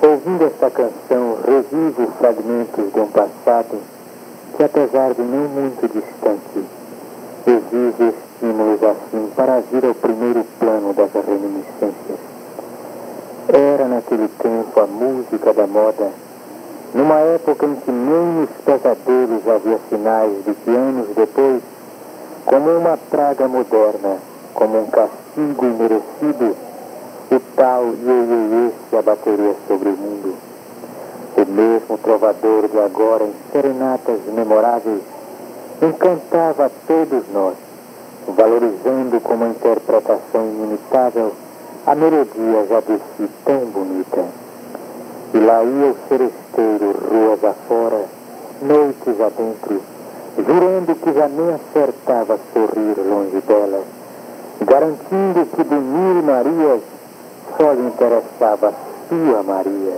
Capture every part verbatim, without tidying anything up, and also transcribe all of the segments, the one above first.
Ouvindo esta canção, revivo fragmentos de um passado que, apesar de não muito distante, exige estímulos assim para vir ao primeiro plano das reminiscências. Era naquele tempo a música da moda, numa época em que nem nos pesadelos havia sinais de que anos depois, como uma praga moderna, como um castigo imerecido, o tal iê-iê-iê se abateria sobre o mundo. O mesmo trovador de agora, em serenatas memoráveis, encantava a todos nós, valorizando como interpretação inimitável a melodia já de si tão bonita. E lá ia o seresteiro ruas afora, noites adentro, jurando que já nem acertava sorrir longe dela, garantindo que de mil Marias só lhe interessava sua Maria.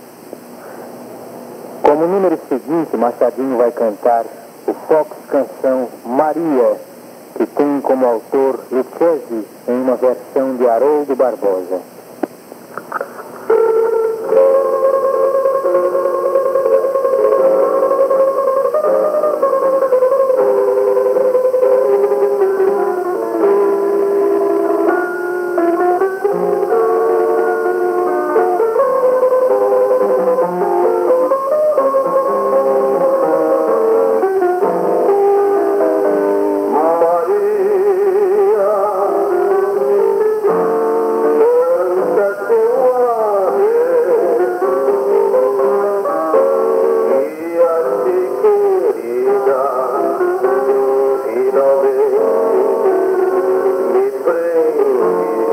Como número seguinte, Machadinho vai cantar o Fox Canção Maria, que tem como autor Lucchesi em uma versão de Haroldo Barbosa.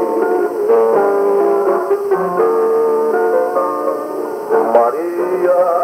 Maria